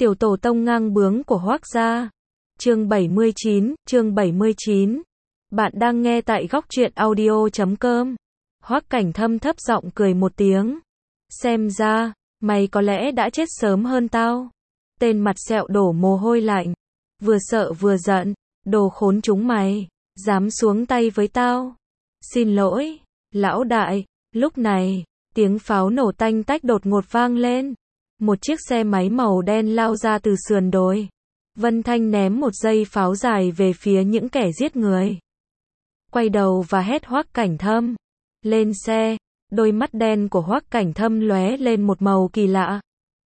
Tiểu tổ tông ngang bướng của Hoác gia. Chương 79. Bạn đang nghe tại góc truyện audio.com. Hoác Cảnh Thâm thấp giọng cười một tiếng. Xem ra, mày có lẽ đã chết sớm hơn tao. Tên mặt sẹo đổ mồ hôi lạnh. Vừa sợ vừa giận. Đồ khốn chúng mày. Dám xuống tay với tao. Xin lỗi, lão đại. Lúc này, tiếng pháo nổ tanh tách đột ngột vang lên. Một chiếc xe máy màu đen lao ra từ sườn đồi. Vân Thanh ném một dây pháo dài về phía những kẻ giết người. Quay đầu và hét Hoác Cảnh Thâm. Lên xe. Đôi mắt đen của Hoác Cảnh Thâm lóe lên một màu kỳ lạ.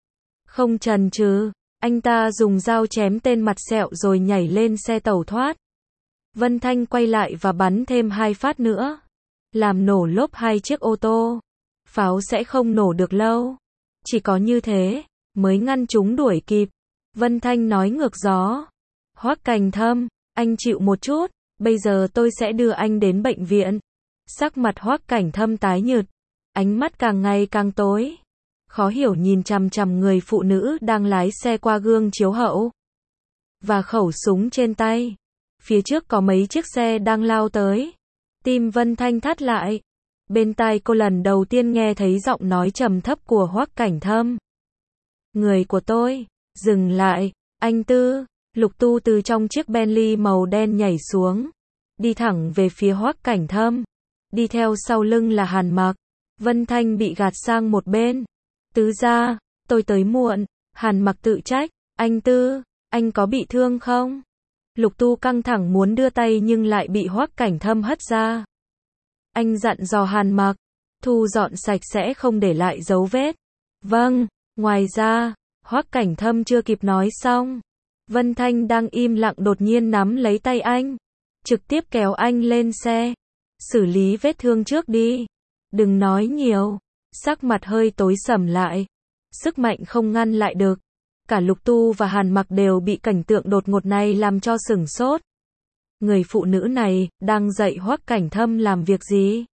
Không chần chừ, anh ta dùng dao chém tên mặt sẹo rồi nhảy lên xe tẩu thoát. Vân Thanh quay lại và bắn thêm 2 phát nữa. Làm nổ lốp 2 chiếc ô tô. Pháo sẽ không nổ được lâu. Chỉ có như thế, mới ngăn chúng đuổi kịp. Vân Thanh nói ngược gió. Hoác Cảnh Thâm, anh chịu một chút, bây giờ tôi sẽ đưa anh đến bệnh viện. Sắc mặt Hoác Cảnh Thâm tái nhợt, ánh mắt càng ngày càng tối. Khó hiểu nhìn chằm chằm người phụ nữ đang lái xe qua gương chiếu hậu. Và khẩu súng trên tay. Phía trước có mấy chiếc xe đang lao tới. Tim Vân Thanh thắt lại. Bên tai cô lần đầu tiên nghe thấy giọng nói trầm thấp của Hoác Cảnh Thâm. Người của tôi, dừng lại, anh Tư. Lục Tu từ trong chiếc Bentley màu đen nhảy xuống. Đi thẳng về phía Hoác Cảnh Thâm. Đi theo sau lưng là Hàn Mặc. Vân Thanh bị gạt sang một bên. Tứ gia, tôi tới muộn. Hàn Mặc tự trách. Anh Tư, anh có bị thương không? Lục Tu căng thẳng muốn đưa tay nhưng lại bị Hoác Cảnh Thâm hất ra. Anh dặn dò Hàn Mặc, thu dọn sạch sẽ không để lại dấu vết. Vâng, ngoài ra, Hoác Cảnh Thâm chưa kịp nói xong. Vân Thanh đang im lặng đột nhiên nắm lấy tay anh. Trực tiếp kéo anh lên xe. Xử lý vết thương trước đi. Đừng nói nhiều. Sắc mặt hơi tối sầm lại. Sức mạnh không ngăn lại được. Cả Lục Tu và Hàn Mặc đều bị cảnh tượng đột ngột này làm cho sửng sốt. Người phụ nữ này, đang dạy Hoác Cảnh Thâm làm việc gì?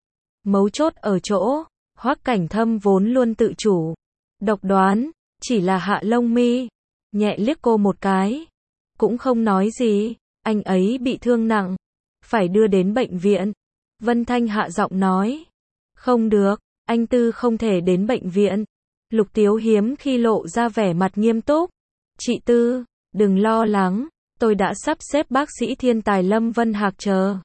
Mấu chốt ở chỗ, Hoác Cảnh Thâm vốn luôn tự chủ. Độc đoán, chỉ là hạ lông mi. Nhẹ liếc cô một cái. Cũng không nói gì, anh ấy bị thương nặng. Phải đưa đến bệnh viện. Vân Thanh hạ giọng nói. Không được, anh Tư không thể đến bệnh viện. Lục Tiếu hiếm khi lộ ra vẻ mặt nghiêm túc. Chị Tư, đừng lo lắng. Tôi đã sắp xếp bác sĩ thiên tài Lâm Vân Hạc chờ.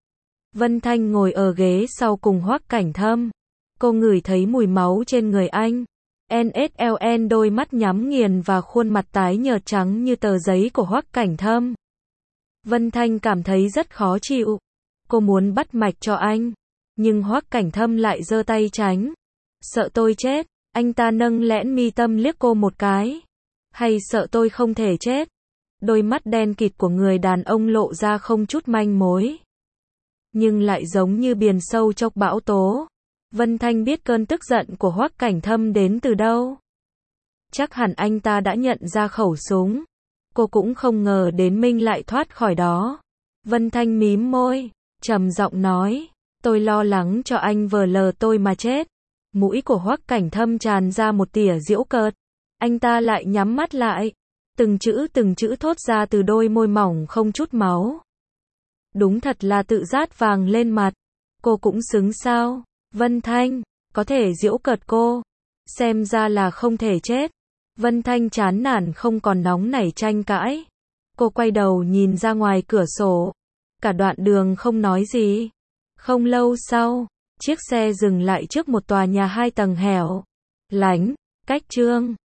Vân Thanh ngồi ở ghế sau cùng Hoác Cảnh Thâm. Cô ngửi thấy mùi máu trên người anh. NSLN đôi mắt nhắm nghiền và khuôn mặt tái nhợt trắng như tờ giấy của Hoác Cảnh Thâm. Vân Thanh cảm thấy rất khó chịu. Cô muốn bắt mạch cho anh. Nhưng Hoác Cảnh Thâm lại giơ tay tránh. Sợ tôi chết. Anh ta nâng lẽn mi tâm liếc cô một cái. Hay sợ tôi không thể chết? Đôi mắt đen kịt của người đàn ông lộ ra không chút manh mối. Nhưng lại giống như biển sâu chốc bão tố. Vân Thanh biết cơn tức giận của Hoác Cảnh Thâm đến từ đâu. Chắc hẳn anh ta đã nhận ra khẩu súng. Cô cũng không ngờ đến Minh lại thoát khỏi đó. Vân Thanh mím môi, trầm giọng nói. Tôi lo lắng cho anh vờ lờ tôi mà chết. Mũi của Hoác Cảnh Thâm tràn ra một tỉa giễu cợt. Anh ta lại nhắm mắt lại. Từng chữ thốt ra từ đôi môi mỏng không chút máu. Đúng thật là tự rát vàng lên mặt. Cô cũng xứng sao? Vân Thanh, có thể giễu cợt cô. Xem ra là không thể chết. Vân Thanh chán nản không còn nóng nảy tranh cãi. Cô quay đầu nhìn ra ngoài cửa sổ. Cả đoạn đường không nói gì. Không lâu sau, chiếc xe dừng lại trước một tòa nhà 2 tầng hẻo lánh, cách Trương